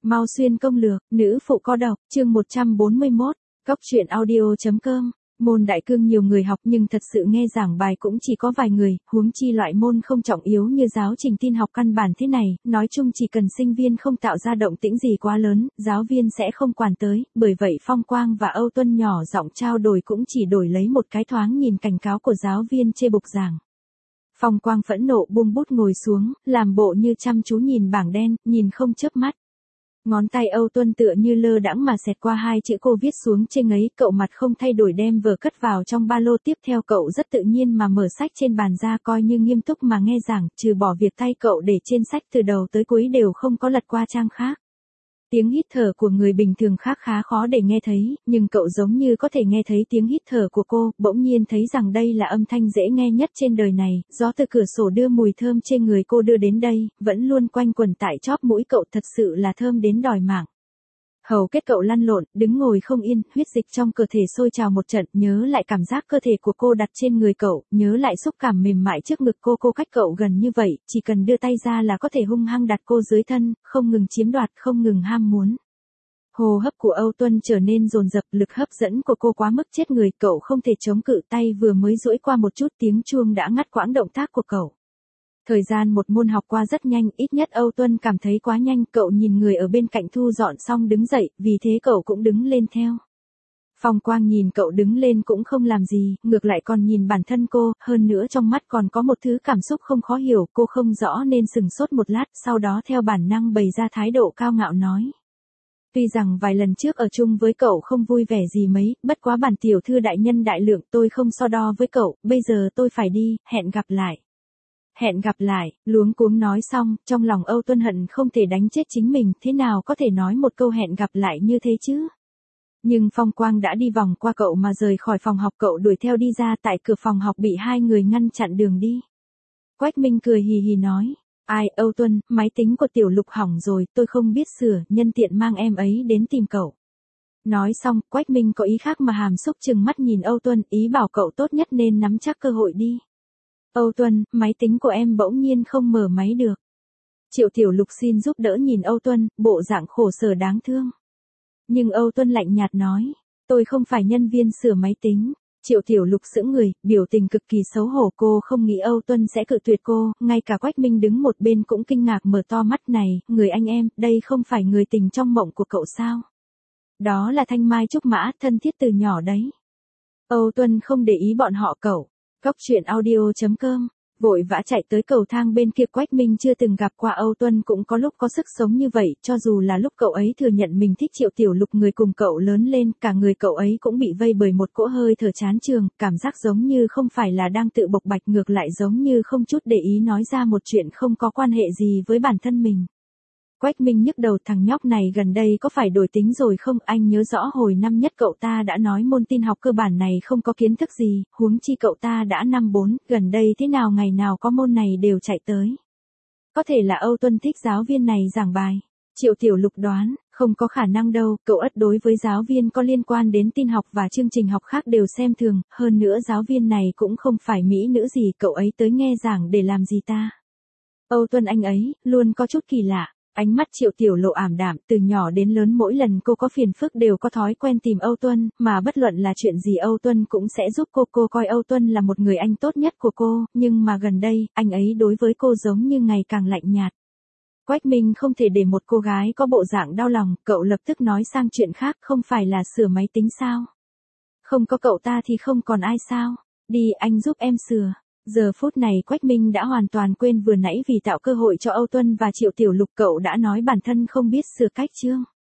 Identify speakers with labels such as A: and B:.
A: Mau xuyên công lược, nữ phụ có độc, chương 141, Cóc truyện audio.com. Môn đại cương nhiều người học nhưng thật sự nghe giảng bài cũng chỉ có vài người, huống chi loại môn không trọng yếu như giáo trình tin học căn bản thế này, nói chung chỉ cần sinh viên không tạo ra động tĩnh gì quá lớn, giáo viên sẽ không quản tới, bởi vậy Phong Quang và Âu Tuân nhỏ giọng trao đổi cũng chỉ đổi lấy một cái thoáng nhìn cảnh cáo của giáo viên chê bục giảng. Phong Quang phẫn nộ buông bút ngồi xuống, làm bộ như chăm chú nhìn bảng đen, nhìn không chớp mắt. Ngón tay Âu Tuân tựa như lơ đãng mà xẹt qua hai chữ cô viết xuống trên ấy, cậu mặt không thay đổi đem vở cất vào trong ba lô, tiếp theo cậu rất tự nhiên mà mở sách trên bàn ra coi như nghiêm túc mà nghe giảng, trừ bỏ việc tay cậu để trên sách từ đầu tới cuối đều không có lật qua trang khác. Tiếng hít thở của người bình thường khác khá khó để nghe thấy, nhưng cậu giống như có thể nghe thấy tiếng hít thở của cô, bỗng nhiên thấy rằng đây là âm thanh dễ nghe nhất trên đời này, gió từ cửa sổ đưa mùi thơm trên người cô đưa đến đây, vẫn luôn quanh quẩn tại chóp mũi cậu, thật sự là thơm đến đòi mạng. Hầu kết cậu lăn lộn, đứng ngồi không yên, huyết dịch trong cơ thể sôi trào một trận, nhớ lại cảm giác cơ thể của cô đặt trên người cậu, nhớ lại xúc cảm mềm mại trước ngực cô cách cậu gần như vậy, chỉ cần đưa tay ra là có thể hung hăng đặt cô dưới thân, không ngừng chiếm đoạt, không ngừng ham muốn. Hô hấp của Âu Tuân trở nên dồn dập, lực hấp dẫn của cô quá mức chết người, cậu không thể chống cự, tay vừa mới duỗi qua một chút tiếng chuông đã ngắt quãng động tác của cậu. Thời gian một môn học qua rất nhanh, ít nhất Âu Tuân cảm thấy quá nhanh, cậu nhìn người ở bên cạnh thu dọn xong đứng dậy, vì thế cậu cũng đứng lên theo. Phong Quang nhìn cậu đứng lên cũng không làm gì, ngược lại còn nhìn bản thân cô, hơn nữa trong mắt còn có một thứ cảm xúc không khó hiểu, cô không rõ nên sừng sốt một lát, sau đó theo bản năng bày ra thái độ cao ngạo nói. Tuy rằng vài lần trước ở chung với cậu không vui vẻ gì mấy, bất quá bản tiểu thư đại nhân đại lượng, tôi không so đo với cậu, bây giờ tôi phải đi, hẹn gặp lại. Hẹn gặp lại, luống cuống nói xong, trong lòng Âu Tuân hận không thể đánh chết chính mình, thế nào có thể nói một câu hẹn gặp lại như thế chứ? Nhưng Phong Quang đã đi vòng qua cậu mà rời khỏi phòng học, cậu đuổi theo đi ra, tại cửa phòng học bị hai người ngăn chặn đường đi. Quách Minh cười hì hì nói, ai, Âu Tuân, máy tính của Tiểu Lục hỏng rồi, tôi không biết sửa, nhân tiện mang em ấy đến tìm cậu. Nói xong, Quách Minh có ý khác mà hàm xúc trừng mắt nhìn Âu Tuân, ý bảo cậu tốt nhất nên nắm chắc cơ hội đi. Âu Tuân, máy tính của em bỗng nhiên không mở máy được. Triệu Tiểu Lục xin giúp đỡ nhìn Âu Tuân, bộ dạng khổ sở đáng thương. Nhưng Âu Tuân lạnh nhạt nói, tôi không phải nhân viên sửa máy tính. Triệu Tiểu Lục sững người, biểu tình cực kỳ xấu hổ, cô không nghĩ Âu Tuân sẽ cự tuyệt cô, ngay cả Quách Minh đứng một bên cũng kinh ngạc mở to mắt này, người anh em, đây không phải người tình trong mộng của cậu sao? Đó là Thanh Mai Trúc Mã, thân thiết từ nhỏ đấy. Âu Tuân không để ý bọn họ cậu. Cóc truyện audio.com, vội vã chạy tới cầu thang bên kia. Quách Minh chưa từng gặp qua Âu Tuân cũng có lúc có sức sống như vậy, cho dù là lúc cậu ấy thừa nhận mình thích Triệu Tiểu Lục, người cùng cậu lớn lên, cả người cậu ấy cũng bị vây bởi một cỗ hơi thở chán chường, cảm giác giống như không phải là đang tự bộc bạch, ngược lại giống như không chút để ý nói ra một chuyện không có quan hệ gì với bản thân mình. Quách Minh nhức đầu, thằng nhóc này gần đây có phải đổi tính rồi không? Anh nhớ rõ hồi năm nhất cậu ta đã nói môn tin học cơ bản này không có kiến thức gì, huống chi cậu ta đã năm 4, gần đây thế nào ngày nào có môn này đều chạy tới. Có thể là Âu Tuân thích giáo viên này giảng bài. Triệu Tiểu Lục đoán, không có khả năng đâu, cậu ất đối với giáo viên có liên quan đến tin học và chương trình học khác đều xem thường, hơn nữa giáo viên này cũng không phải mỹ nữ gì, cậu ấy tới nghe giảng để làm gì ta? Âu Tuân anh ấy, luôn có chút kỳ lạ. Ánh mắt Triệu Tiểu Lộ ảm đạm, từ nhỏ đến lớn mỗi lần cô có phiền phức đều có thói quen tìm Âu Tuân, mà bất luận là chuyện gì Âu Tuân cũng sẽ giúp cô coi Âu Tuân là một người anh tốt nhất của cô, nhưng mà gần đây, anh ấy đối với cô giống như ngày càng lạnh nhạt. Quách Minh không thể để một cô gái có bộ dạng đau lòng, cậu lập tức nói sang chuyện khác, không phải là sửa máy tính sao? Không có cậu ta thì không còn ai sao? Đi, anh giúp em sửa. Giờ phút này Quách Minh đã hoàn toàn quên vừa nãy vì tạo cơ hội cho Âu Tuân và Triệu Tiểu Lục, cậu đã nói bản thân không biết sửa cách chương.